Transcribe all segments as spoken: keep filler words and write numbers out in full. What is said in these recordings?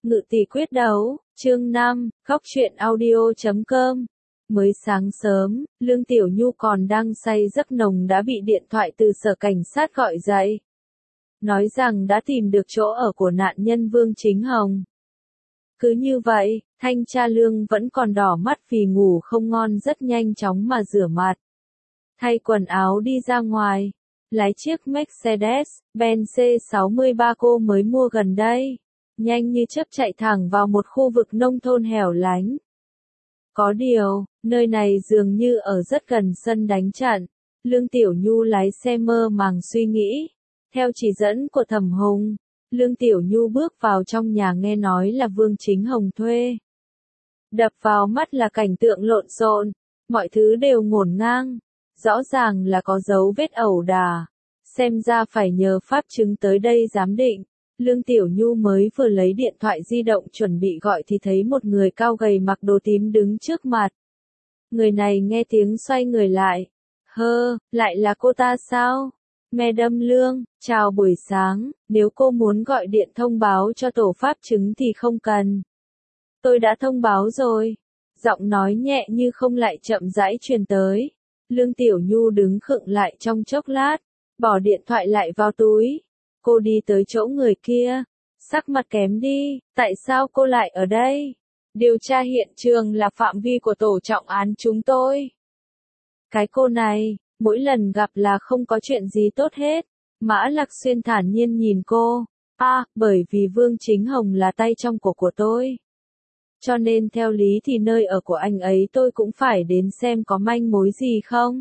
Ngự tỷ quyết đấu, chương năm, khóc chuyện audio chấm com. Mới sáng sớm, Lương Tiểu Nhu còn đang say giấc nồng đã bị điện thoại từ sở cảnh sát gọi dậy. Nói rằng đã tìm được chỗ ở của nạn nhân Vương Chính Hồng. Cứ như vậy, thanh tra Lương vẫn còn đỏ mắt vì ngủ không ngon rất nhanh chóng mà rửa mặt. Thay quần áo đi ra ngoài, lái chiếc Mercedes-Benz C sáu ba cô mới mua gần đây. Nhanh như chớp chạy thẳng vào một khu vực nông thôn hẻo lánh. Có điều, nơi này dường như ở rất gần sân đánh trận. Lương Tiểu Nhu lái xe mơ màng suy nghĩ. Theo chỉ dẫn của Thẩm Hùng, Lương Tiểu Nhu bước vào trong nhà nghe nói là Vương Chính Hồng thuê. Đập vào mắt là cảnh tượng lộn xộn, mọi thứ đều ngổn ngang. Rõ ràng là có dấu vết ẩu đả. Xem ra phải nhờ pháp chứng tới đây giám định. Lương Tiểu Nhu mới vừa lấy điện thoại di động chuẩn bị gọi thì thấy một người cao gầy mặc đồ tím đứng trước mặt. Người này nghe tiếng xoay người lại. Hơ, lại là cô ta sao? Madam Lương, chào buổi sáng, nếu cô muốn gọi điện thông báo cho tổ pháp chứng thì không cần. Tôi đã thông báo rồi. Giọng nói nhẹ như không lại chậm rãi truyền tới. Lương Tiểu Nhu đứng khựng lại trong chốc lát, bỏ điện thoại lại vào túi. Cô đi tới chỗ người kia, sắc mặt kém đi, tại sao cô lại ở đây? Điều tra hiện trường là phạm vi của tổ trọng án chúng tôi. Cái cô này, mỗi lần gặp là không có chuyện gì tốt hết. Mã Lạc Xuyên thản nhiên nhìn cô. À, bởi vì Vương Chính Hồng là tay trong cổ của tôi. Cho nên theo lý thì nơi ở của anh ấy tôi cũng phải đến xem có manh mối gì không.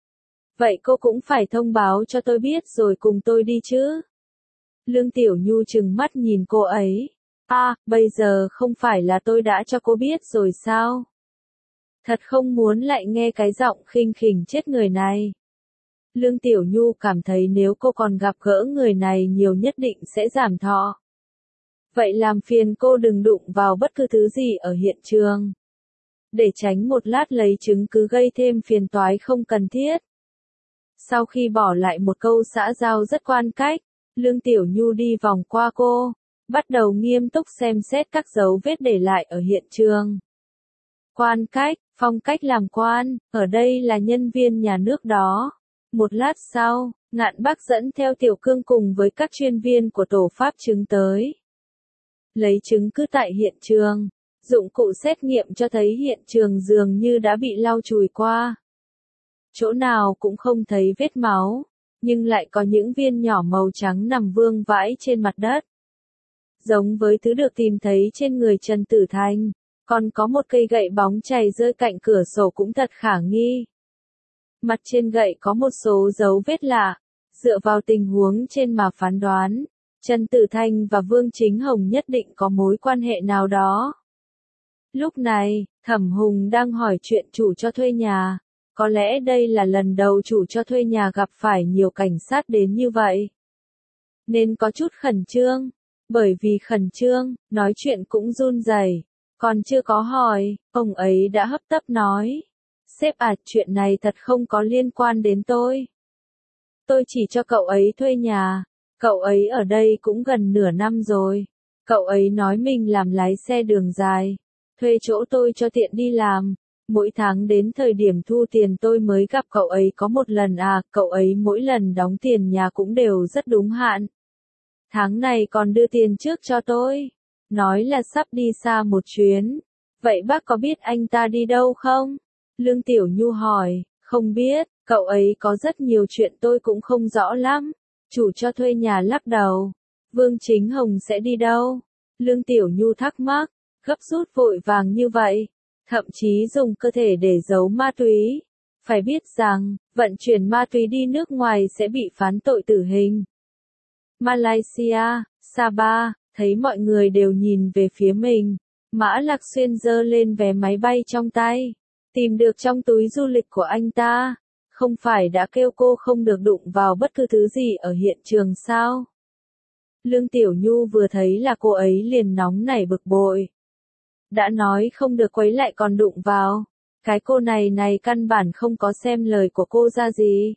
Vậy cô cũng phải thông báo cho tôi biết rồi cùng tôi đi chứ. Lương Tiểu Nhu trừng mắt nhìn cô ấy. À, bây giờ không phải là tôi đã cho cô biết rồi sao? Thật không muốn lại nghe cái giọng khinh khỉnh chết người này. Lương Tiểu Nhu cảm thấy nếu cô còn gặp gỡ người này nhiều nhất định sẽ giảm thọ. Vậy làm phiền cô đừng đụng vào bất cứ thứ gì ở hiện trường. Để tránh một lát lấy chứng cứ gây thêm phiền toái không cần thiết. Sau khi bỏ lại một câu xã giao rất quan cách, Lương Tiểu Nhu đi vòng qua cô, bắt đầu nghiêm túc xem xét các dấu vết để lại ở hiện trường. Quan cách, phong cách làm quan, ở đây là nhân viên nhà nước đó. Một lát sau, Ngạn Bắc dẫn theo Tiểu Cương cùng với các chuyên viên của tổ pháp chứng tới. Lấy chứng cứ tại hiện trường, dụng cụ xét nghiệm cho thấy hiện trường dường như đã bị lau chùi qua. Chỗ nào cũng không thấy vết máu, nhưng lại có những viên nhỏ màu trắng nằm vương vãi trên mặt đất. Giống với thứ được tìm thấy trên người Trần Tử Thanh, còn có một cây gậy bóng chày rơi cạnh cửa sổ cũng thật khả nghi. Mặt trên gậy có một số dấu vết lạ, dựa vào tình huống trên mà phán đoán, Trần Tử Thanh và Vương Chính Hồng nhất định có mối quan hệ nào đó. Lúc này, Thẩm Hùng đang hỏi chuyện chủ cho thuê nhà. Có lẽ đây là lần đầu chủ cho thuê nhà gặp phải nhiều cảnh sát đến như vậy. Nên có chút khẩn trương. Bởi vì khẩn trương, nói chuyện cũng run rẩy. Còn chưa có hỏi, ông ấy đã hấp tấp nói. Sếp à, chuyện này thật không có liên quan đến tôi. Tôi chỉ cho cậu ấy thuê nhà. Cậu ấy ở đây cũng gần nửa năm rồi. Cậu ấy nói mình làm lái xe đường dài. Thuê chỗ tôi cho tiện đi làm. Mỗi tháng đến thời điểm thu tiền tôi mới gặp cậu ấy có một lần à, cậu ấy mỗi lần đóng tiền nhà cũng đều rất đúng hạn. Tháng này còn đưa tiền trước cho tôi. Nói là sắp đi xa một chuyến. Vậy bác có biết anh ta đi đâu không? Lương Tiểu Nhu hỏi, không biết, cậu ấy có rất nhiều chuyện tôi cũng không rõ lắm. Chủ cho thuê nhà lắc đầu. Vương Chính Hồng sẽ đi đâu? Lương Tiểu Nhu thắc mắc, gấp rút vội vàng như vậy. Thậm chí dùng cơ thể để giấu ma túy. Phải biết rằng, vận chuyển ma túy đi nước ngoài sẽ bị phán tội tử hình. Malaysia, Sabah, thấy mọi người đều nhìn về phía mình. Mã Lạc Xuyên giơ lên vé máy bay trong tay. Tìm được trong túi du lịch của anh ta. Không phải đã kêu cô không được đụng vào bất cứ thứ gì ở hiện trường sao? Lương Tiểu Nhu vừa thấy là cô ấy liền nóng nảy bực bội. Đã nói không được quấy lại còn đụng vào. Cái cô này này căn bản không có xem lời của cô ra gì.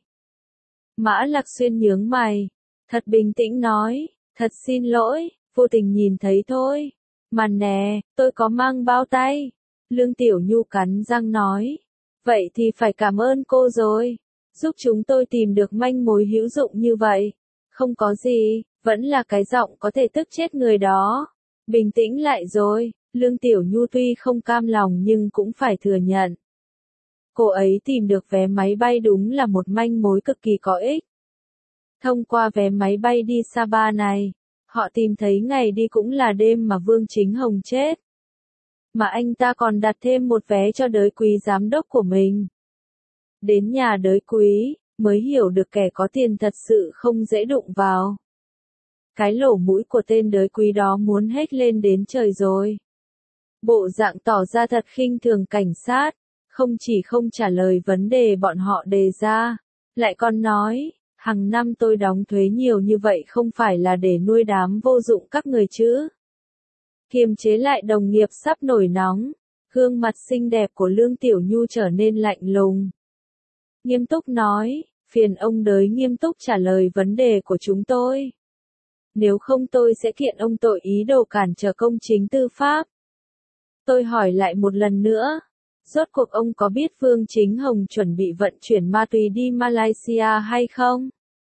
Mã Lạc Xuyên nhướng mày. Thật bình tĩnh nói. Thật xin lỗi, vô tình nhìn thấy thôi. Mà nè, tôi có mang bao tay. Lương Tiểu Nhu cắn răng nói. Vậy thì phải cảm ơn cô rồi. Giúp chúng tôi tìm được manh mối hữu dụng như vậy. Không có gì, vẫn là cái giọng có thể tức chết người đó. Bình tĩnh lại rồi, Lương Tiểu Nhu tuy không cam lòng nhưng cũng phải thừa nhận. Cô ấy tìm được vé máy bay đúng là một manh mối cực kỳ có ích. Thông qua vé máy bay đi Sapa này, họ tìm thấy ngày đi cũng là đêm mà Vương Chính Hồng chết. Mà anh ta còn đặt thêm một vé cho đới quý giám đốc của mình. Đến nhà đới quý, mới hiểu được kẻ có tiền thật sự không dễ đụng vào. Cái lỗ mũi của tên đới quý đó muốn hét lên đến trời rồi. Bộ dạng tỏ ra thật khinh thường cảnh sát, không chỉ không trả lời vấn đề bọn họ đề ra, lại còn nói, hàng năm tôi đóng thuế nhiều như vậy không phải là để nuôi đám vô dụng các người chứ. Kiềm chế lại đồng nghiệp sắp nổi nóng, gương mặt xinh đẹp của Lương Tiểu Nhu trở nên lạnh lùng. Nghiêm túc nói, phiền ông đới nghiêm túc trả lời vấn đề của chúng tôi. Nếu không tôi sẽ kiện ông tội ý đồ cản trở công chính tư pháp. Tôi hỏi lại một lần nữa, rốt cuộc ông có biết Vương Chính Hồng chuẩn bị vận chuyển ma túy đi Malaysia hay không?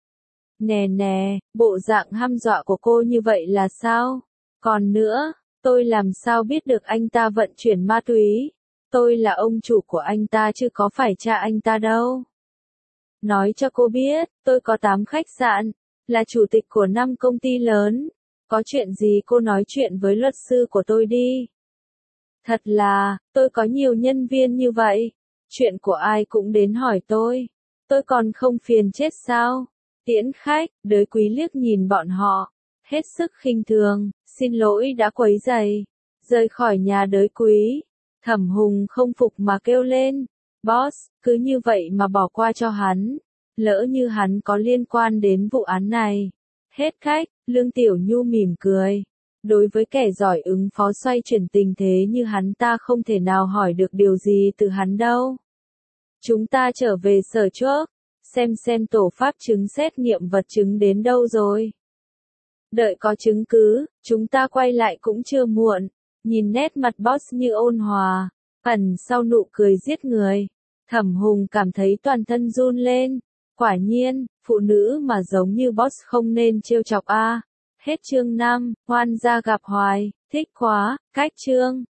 Nè nè, bộ dạng hăm dọa của cô như vậy là sao? Còn nữa, tôi làm sao biết được anh ta vận chuyển ma túy? Tôi là ông chủ của anh ta chứ có phải cha anh ta đâu. Nói cho cô biết, tôi có tám khách sạn, là chủ tịch của năm công ty lớn. Có chuyện gì cô nói chuyện với luật sư của tôi đi. Thật là, tôi có nhiều nhân viên như vậy. Chuyện của ai cũng đến hỏi tôi. Tôi còn không phiền chết sao? Tiễn khách, đới quý liếc nhìn bọn họ. Hết sức khinh thường, xin lỗi đã quấy rầy. Rời khỏi nhà đới quý. Thẩm Hùng không phục mà kêu lên. Boss, cứ như vậy mà bỏ qua cho hắn. Lỡ như hắn có liên quan đến vụ án này. Hết khách, Lương Tiểu Nhu mỉm cười. Đối với kẻ giỏi ứng phó xoay chuyển tình thế như hắn ta không thể nào hỏi được điều gì từ hắn đâu. Chúng ta trở về sở trước, xem xem tổ pháp chứng xét nghiệm vật chứng đến đâu rồi. Đợi có chứng cứ, chúng ta quay lại cũng chưa muộn. Nhìn nét mặt boss như ôn hòa, ẩn sau nụ cười giết người. Thẩm Hùng cảm thấy toàn thân run lên. Quả nhiên, phụ nữ mà giống như boss không nên trêu chọc a. Hết chương năm, hoan gia gặp hoài, thích quá, cách chương.